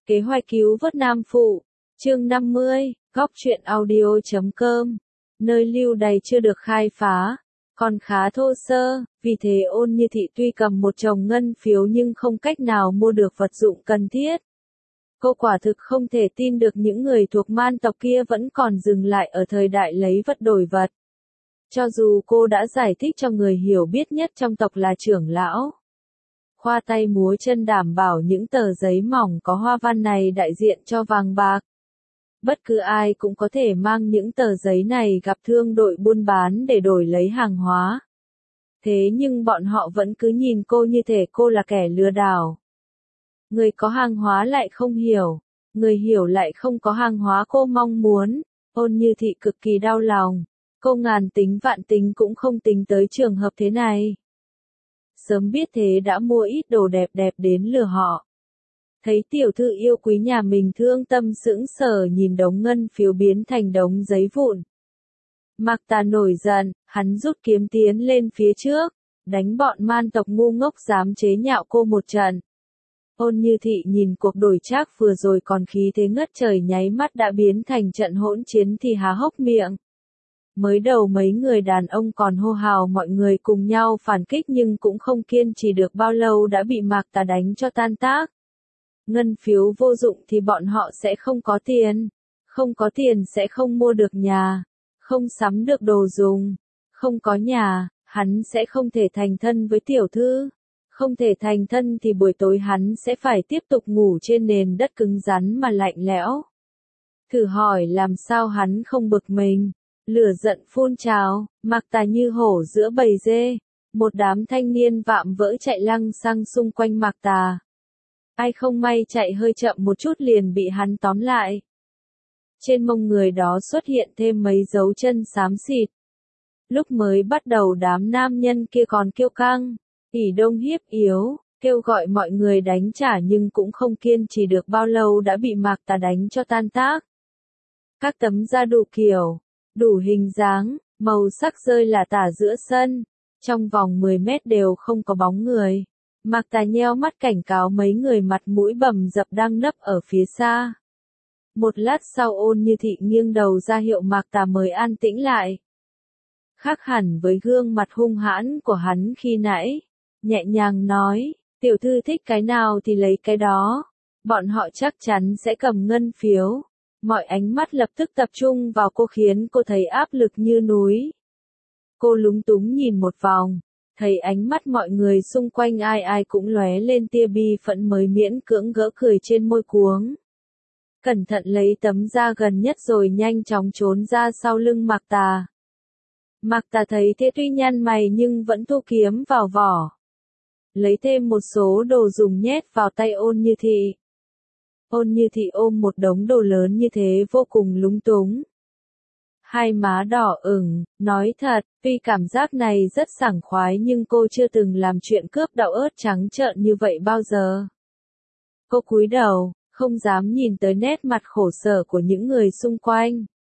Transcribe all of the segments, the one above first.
Kế hoạch cứu vớt Nam Phụ, chương 50, góc truyện audio.com, nơi lưu đày chưa được khai phá, còn khá thô sơ, vì thế Ôn Như Thị tuy cầm một chồng ngân phiếu nhưng không cách nào mua được vật dụng cần thiết. Cô quả thực không thể tin được những người thuộc man tộc kia vẫn còn dừng lại ở thời đại lấy vật đổi vật. Cho dù cô đã giải thích cho người hiểu biết nhất trong tộc là trưởng lão, khoa tay múa chân đảm bảo những tờ giấy mỏng có hoa văn này đại diện cho vàng bạc. Bất cứ ai cũng có thể mang những tờ giấy này gặp thương đội buôn bán để đổi lấy hàng hóa. Thế nhưng bọn họ vẫn cứ nhìn cô như thể cô là kẻ lừa đảo. Người có hàng hóa lại không hiểu, người hiểu lại không có hàng hóa cô mong muốn. Ôn Như Thị cực kỳ đau lòng. Cô ngàn tính vạn tính cũng không tính tới trường hợp thế này. Sớm biết thế đã mua ít đồ đẹp đẹp đến lừa họ. Thấy tiểu thư yêu quý nhà mình thương tâm sững sờ nhìn đống ngân phiếu biến thành đống giấy vụn. Mạc Tà nổi giận, hắn rút kiếm tiến lên phía trước, đánh bọn man tộc ngu ngốc dám chế nhạo cô một trận. Ôn Như Thị nhìn cuộc đổi trác vừa rồi còn khí thế ngất trời nháy mắt đã biến thành trận hỗn chiến thì há hốc miệng. Mới đầu mấy người đàn ông còn hô hào mọi người cùng nhau phản kích nhưng cũng không kiên trì được bao lâu đã bị Mạc Tà đánh cho tan tác. Ngân phiếu vô dụng thì bọn họ sẽ không có tiền. Không có tiền sẽ không mua được nhà. Không sắm được đồ dùng. Không có nhà, hắn sẽ không thể thành thân với tiểu thư. Không thể thành thân thì buổi tối hắn sẽ phải tiếp tục ngủ trên nền đất cứng rắn mà lạnh lẽo. Thử hỏi làm sao hắn không bực mình. Lửa giận phun trào, Mạc Tà như hổ giữa bầy dê. Một đám thanh niên vạm vỡ chạy lăng xăng xung quanh Mạc Tà. Ai không may chạy hơi chậm một chút liền bị hắn tóm lại. Trên mông người đó xuất hiện thêm mấy dấu chân xám xịt. Lúc mới bắt đầu đám nam nhân kia còn kiêu căng, ỷ đông hiếp yếu, kêu gọi mọi người đánh trả nhưng cũng không kiên trì được bao lâu đã bị Mạc Tà đánh cho tan tác. Các tấm da đủ kiểu, đủ hình dáng, màu sắc rơi là tả giữa sân, trong vòng 10 mét đều không có bóng người. Mạc Tà nheo mắt cảnh cáo mấy người mặt mũi bầm dập đang nấp ở phía xa. Một lát sau Ôn Như Thị nghiêng đầu ra hiệu Mạc Tà mới an tĩnh lại. Khác hẳn với gương mặt hung hãn của hắn khi nãy, nhẹ nhàng nói, tiểu thư thích cái nào thì lấy cái đó, bọn họ chắc chắn sẽ cầm ngân phiếu. Mọi ánh mắt lập tức tập trung vào cô khiến cô thấy áp lực như núi. Cô lúng túng nhìn một vòng, thấy ánh mắt mọi người xung quanh ai ai cũng lóe lên tia bi phẫn mới miễn cưỡng gỡ cười trên môi cuống. Cẩn thận lấy tấm da gần nhất rồi nhanh chóng trốn ra sau lưng Mạc Tà. Mạc Tà thấy thế tuy nhăn mày nhưng vẫn thu kiếm vào vỏ. Lấy thêm một số đồ dùng nhét vào tay Ôn Như Thị. Ôn Như Thị ôm một đống đồ lớn như thế vô cùng lúng túng. Hai má đỏ ửng, nói thật, tuy cảm giác này rất sảng khoái nhưng cô chưa từng làm chuyện cướp đậu ớt trắng trợn như vậy bao giờ. Cô cúi đầu, không dám nhìn tới nét mặt khổ sở của những người xung quanh.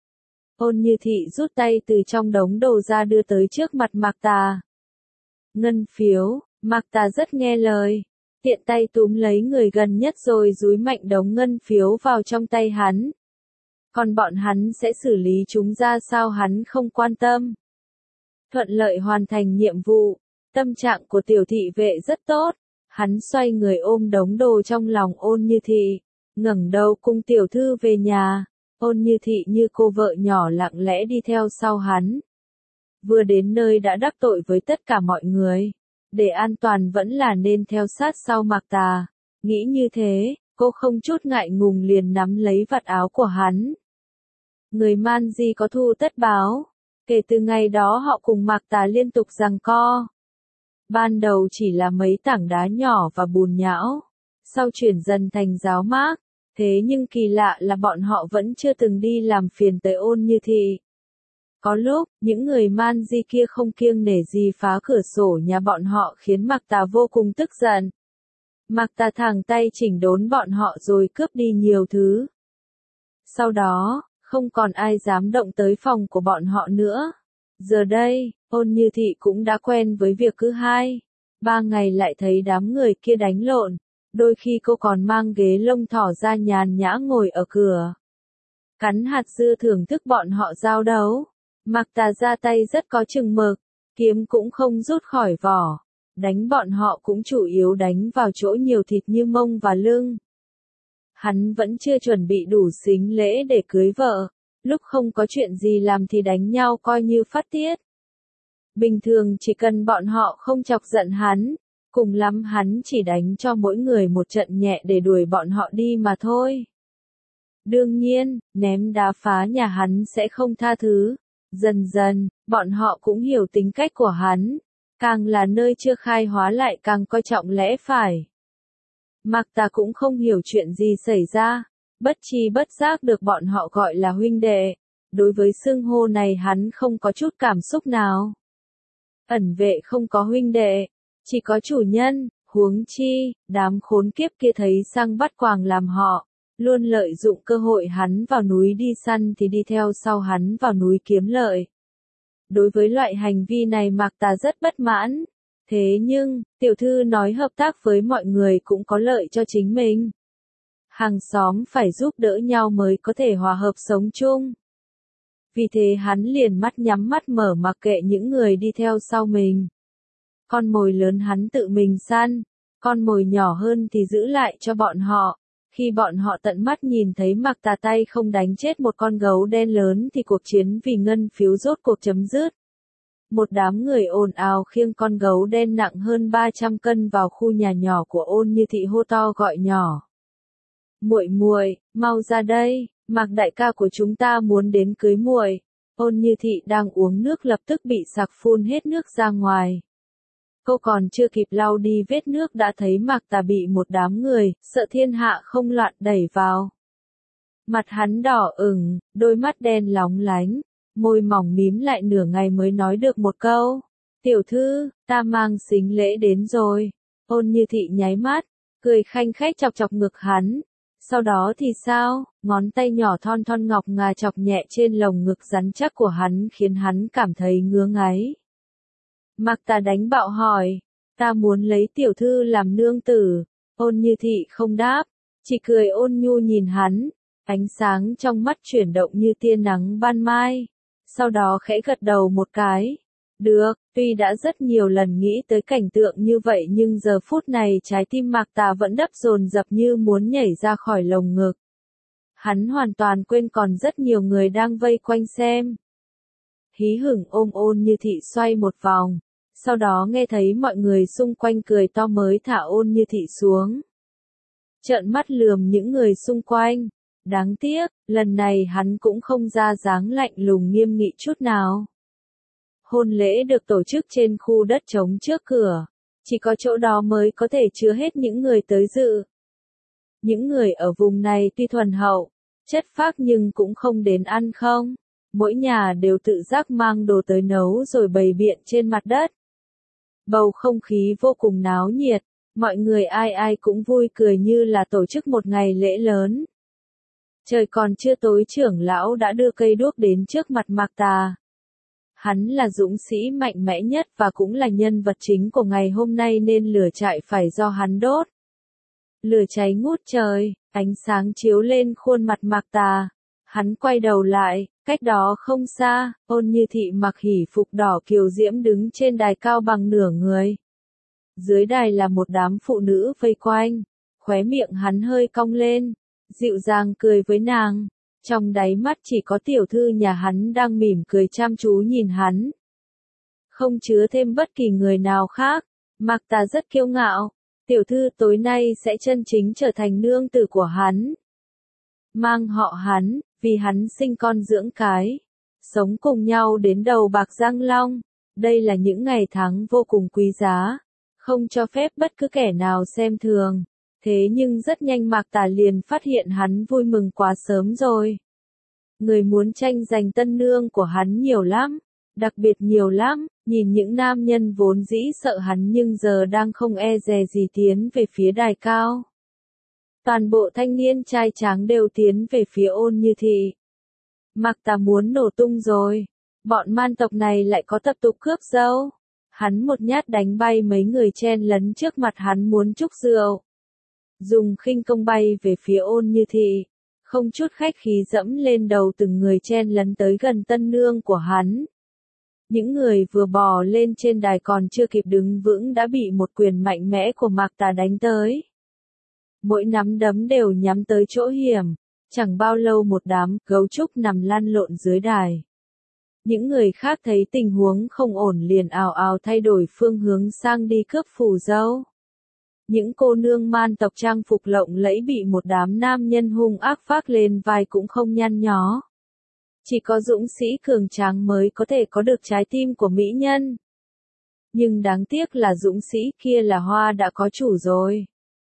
Ôn Như Thị rút tay từ trong đống đồ ra đưa tới trước mặt Mạc Tà. Ngân phiếu, Mạc Tà rất nghe lời. Tiện tay túm lấy người gần nhất rồi dúi mạnh đống ngân phiếu vào trong tay hắn. Còn bọn hắn sẽ xử lý chúng ra sao hắn không quan tâm. Thuận lợi hoàn thành nhiệm vụ, tâm trạng của tiểu thị vệ rất tốt. Hắn xoay người ôm đống đồ trong lòng Ôn Như Thị, ngẩng đầu cùng tiểu thư về nhà. Ôn Như Thị như cô vợ nhỏ lặng lẽ đi theo sau hắn. Vừa đến nơi đã đắc tội với tất cả mọi người. Để an toàn vẫn là nên theo sát sau Mạc Tà. Nghĩ như thế, cô không chút ngại ngùng liền nắm lấy vạt áo của hắn. Người man di có thù tất báo. Kể từ ngày đó họ cùng Mạc Tà liên tục giằng co. Ban đầu chỉ là mấy tảng đá nhỏ và bùn nhão. Sau chuyển dần thành giáo mác. Thế nhưng kỳ lạ là bọn họ vẫn chưa từng đi làm phiền tới Ôn Như Thị. Có lúc, những người man di kia không kiêng nể gì phá cửa sổ nhà bọn họ khiến Mạc Tà vô cùng tức giận. Mạc Tà thẳng tay chỉnh đốn bọn họ rồi cướp đi nhiều thứ. Sau đó, không còn ai dám động tới phòng của bọn họ nữa. Giờ đây, Ôn Như Thị cũng đã quen với việc cứ 2, 3 ngày lại thấy đám người kia đánh lộn. đôi khi cô còn mang ghế lông thỏ ra nhàn nhã ngồi ở cửa. Cắn hạt dưa thưởng thức bọn họ giao đấu. Mạc Tà ra tay rất có chừng mực, kiếm cũng không rút khỏi vỏ. Đánh bọn họ cũng chủ yếu đánh vào chỗ nhiều thịt như mông và lưng. Hắn vẫn chưa chuẩn bị đủ sính lễ để cưới vợ, lúc không có chuyện gì làm thì đánh nhau coi như phát tiết. Bình thường chỉ cần bọn họ không chọc giận hắn, cùng lắm hắn chỉ đánh cho mỗi người một trận nhẹ để đuổi bọn họ đi mà thôi. Đương nhiên, ném đá phá nhà hắn sẽ không tha thứ. Dần dần, bọn họ cũng hiểu tính cách của hắn. Càng là nơi chưa khai hóa lại càng coi trọng lẽ phải. Mạc Tà cũng không hiểu chuyện gì xảy ra. Bất tri bất giác được bọn họ gọi là huynh đệ. Đối với xưng hô này hắn không có chút cảm xúc nào. Ẩn vệ không có huynh đệ, chỉ có chủ nhân, huống chi, đám khốn kiếp kia thấy sang bắt quàng làm họ. Luôn lợi dụng cơ hội hắn vào núi đi săn thì đi theo sau hắn vào núi kiếm lợi. Đối với loại hành vi này Mạc Tà rất bất mãn. Thế nhưng, tiểu thư nói hợp tác với mọi người cũng có lợi cho chính mình. Hàng xóm phải giúp đỡ nhau mới có thể hòa hợp sống chung. Vì thế hắn liền mắt nhắm mắt mở mặc kệ những người đi theo sau mình. Con mồi lớn hắn tự mình săn, con mồi nhỏ hơn thì giữ lại cho bọn họ. Khi bọn họ tận mắt nhìn thấy Mạc Tà tay không đánh chết một con gấu đen lớn thì cuộc chiến vì ngân phiếu rốt cuộc chấm dứt. Một đám người ồn ào khiêng con gấu đen nặng hơn 300 cân vào khu nhà nhỏ của Ôn Như Thị hô to gọi nhỏ. Muội muội, mau ra đây, Mạc đại ca của chúng ta muốn đến cưới muội. Ôn Như Thị đang uống nước lập tức bị sặc phun hết nước ra ngoài. Cô còn chưa kịp lau đi vết nước đã thấy Mạc Tà bị một đám người, sợ thiên hạ không loạn đẩy vào. Mặt hắn đỏ ửng, đôi mắt đen lóng lánh, môi mỏng mím lại nửa ngày mới nói được một câu. Tiểu thư, ta mang sính lễ đến rồi. Ôn Như Thị nháy mắt, cười khanh khách chọc chọc ngực hắn. Sau đó thì sao, ngón tay nhỏ thon thon ngọc ngà chọc nhẹ trên lồng ngực rắn chắc của hắn khiến hắn cảm thấy ngứa ngáy. Mạc Tà đánh bạo hỏi, ta muốn lấy tiểu thư làm nương tử. Ôn Như Thị không đáp, chỉ cười ôn nhu nhìn hắn, ánh sáng trong mắt chuyển động như tia nắng ban mai. Sau đó khẽ gật đầu một cái. Được, tuy đã rất nhiều lần nghĩ tới cảnh tượng như vậy nhưng giờ phút này trái tim Mạc Tà vẫn đập dồn dập như muốn nhảy ra khỏi lồng ngực. Hắn hoàn toàn quên còn rất nhiều người đang vây quanh xem. Hí hửng ôm Ôn Như Thị xoay một vòng, sau đó nghe thấy mọi người xung quanh cười to mới thả Ôn Như Thị xuống. Trợn mắt lườm những người xung quanh. Đáng tiếc, lần này hắn cũng không ra dáng lạnh lùng nghiêm nghị chút nào. Hôn lễ được tổ chức trên khu đất trống trước cửa. Chỉ có chỗ đó mới có thể chứa hết những người tới dự. Những người ở vùng này tuy thuần hậu, chất phác nhưng cũng không đến ăn không. Mỗi nhà đều tự giác mang đồ tới nấu rồi bày biện trên mặt đất. Bầu không khí vô cùng náo nhiệt, mọi người ai ai cũng vui cười như là tổ chức một ngày lễ lớn. Trời còn chưa tối trưởng lão đã đưa cây đuốc đến trước mặt Mạc Tà. Hắn là dũng sĩ mạnh mẽ nhất và cũng là nhân vật chính của ngày hôm nay nên lửa trại phải do hắn đốt. Lửa cháy ngút trời, ánh sáng chiếu lên khuôn mặt Mạc Tà. Hắn quay đầu lại, cách đó không xa, Ôn Như Thị mặc hỉ phục đỏ kiều diễm đứng trên đài cao bằng nửa người. Dưới đài là một đám phụ nữ vây quanh, khóe miệng hắn hơi cong lên, dịu dàng cười với nàng. Trong đáy mắt chỉ có tiểu thư nhà hắn đang mỉm cười chăm chú nhìn hắn. Không chứa thêm bất kỳ người nào khác, Mạc Tà rất kiêu ngạo, tiểu thư tối nay sẽ chân chính trở thành nương tử của hắn. Mang họ hắn, vì hắn sinh con dưỡng cái. Sống cùng nhau đến đầu bạc răng long. Đây là những ngày tháng vô cùng quý giá. Không cho phép bất cứ kẻ nào xem thường. Thế nhưng rất nhanh Mạc Tà liền phát hiện hắn vui mừng quá sớm rồi. Người muốn tranh giành tân nương của hắn nhiều lắm. Đặc biệt nhiều lắm, nhìn những nam nhân vốn dĩ sợ hắn nhưng giờ đang không e dè gì tiến về phía đài cao. Toàn bộ thanh niên trai tráng đều tiến về phía Ôn Như Thị. Mạc Tà muốn nổ tung rồi. Bọn man tộc này lại có tập tục cướp dâu. Hắn một nhát đánh bay mấy người chen lấn trước mặt hắn muốn chúc rượu. dùng khinh công bay về phía Ôn Như Thị, không chút khách khí dẫm lên đầu từng người chen lấn tới gần tân nương của hắn. Những người vừa bò lên trên đài còn chưa kịp đứng vững đã bị một quyền mạnh mẽ của Mạc Tà đánh tới. Mỗi nắm đấm đều nhắm tới chỗ hiểm, chẳng bao lâu một đám gấu trúc nằm lăn lộn dưới đài. Những người khác thấy tình huống không ổn liền ào ào thay đổi phương hướng sang đi cướp phù dâu. Những cô nương man tộc trang phục lộng lẫy bị một đám nam nhân hung ác vác lên vai cũng không nhăn nhó. Chỉ có dũng sĩ cường tráng mới có thể có được trái tim của mỹ nhân. Nhưng đáng tiếc là dũng sĩ kia là hoa đã có chủ rồi.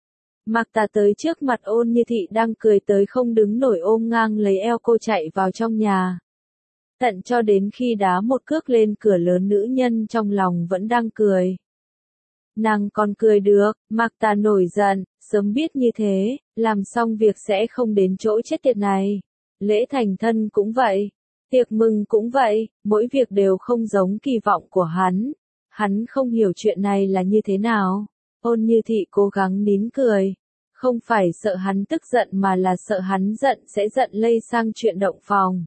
Mạc Tà tới trước mặt Ôn Như Thị đang cười tới không đứng nổi ôm ngang lấy eo cô chạy vào trong nhà. Tận cho đến khi đá một cước lên cửa lớn nữ nhân trong lòng vẫn đang cười. Nàng còn cười được, Mạc Tà nổi giận, sớm biết như thế, làm xong việc sẽ không đến chỗ chết tiệt này. Lễ thành thân cũng vậy, tiệc mừng cũng vậy, mỗi việc đều không giống kỳ vọng của hắn. Hắn không hiểu chuyện này là như thế nào. Ôn Như Thị cố gắng nín cười. Không phải sợ hắn tức giận mà là sợ hắn giận sẽ giận lây sang chuyện động phòng.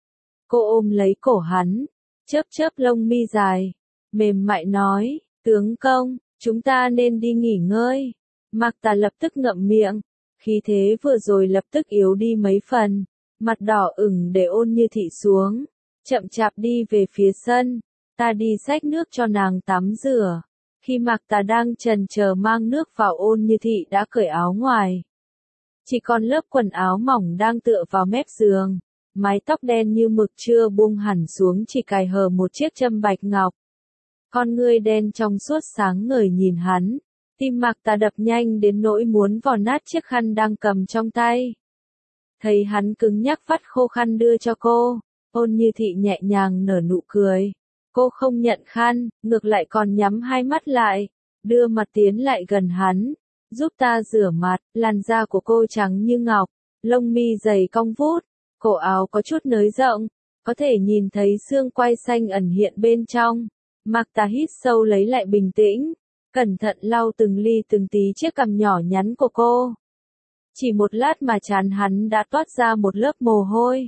Cô ôm lấy cổ hắn, chớp chớp lông mi dài, mềm mại nói, tướng công, chúng ta nên đi nghỉ ngơi. Mạc Tà lập tức ngậm miệng, khí thế vừa rồi lập tức yếu đi mấy phần, mặt đỏ ửng để Ôn Như Thị xuống, chậm chạp đi về phía sân, ta đi xách nước cho nàng tắm rửa. Khi Mạc Tà đang chần chờ mang nước vào Ôn Như Thị đã cởi áo ngoài. Chỉ còn lớp quần áo mỏng đang tựa vào mép giường, mái tóc đen như mực chưa buông hẳn xuống chỉ cài hờ một chiếc châm bạch ngọc. Con ngươi đen trong suốt sáng ngời nhìn hắn, tim Mạc Tà đập nhanh đến nỗi muốn vò nát chiếc khăn đang cầm trong tay. Thấy hắn cứng nhắc vắt khô khăn đưa cho cô, Ôn Như Thị nhẹ nhàng nở nụ cười. Cô không nhận khăn, ngược lại còn nhắm hai mắt lại, đưa mặt tiến lại gần hắn, giúp ta rửa mặt, làn da của cô trắng như ngọc, lông mi dày cong vút, cổ áo có chút nới rộng, có thể nhìn thấy xương quai xanh ẩn hiện bên trong. Mạc Tà hít sâu lấy lại bình tĩnh, cẩn thận lau từng ly từng tí chiếc cằm nhỏ nhắn của cô. Chỉ một lát mà trán hắn đã toát ra một lớp mồ hôi.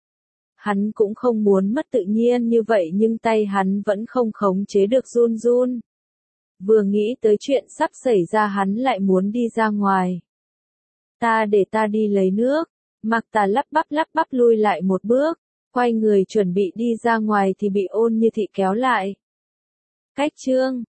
Hắn cũng không muốn mất tự nhiên như vậy nhưng tay hắn vẫn không khống chế được run run. Vừa nghĩ tới chuyện sắp xảy ra hắn lại muốn đi ra ngoài. Để ta đi lấy nước. Mạc Tà lắp bắp lui lại một bước, quay người chuẩn bị đi ra ngoài thì bị Ôn Như Thị kéo lại. Cách chương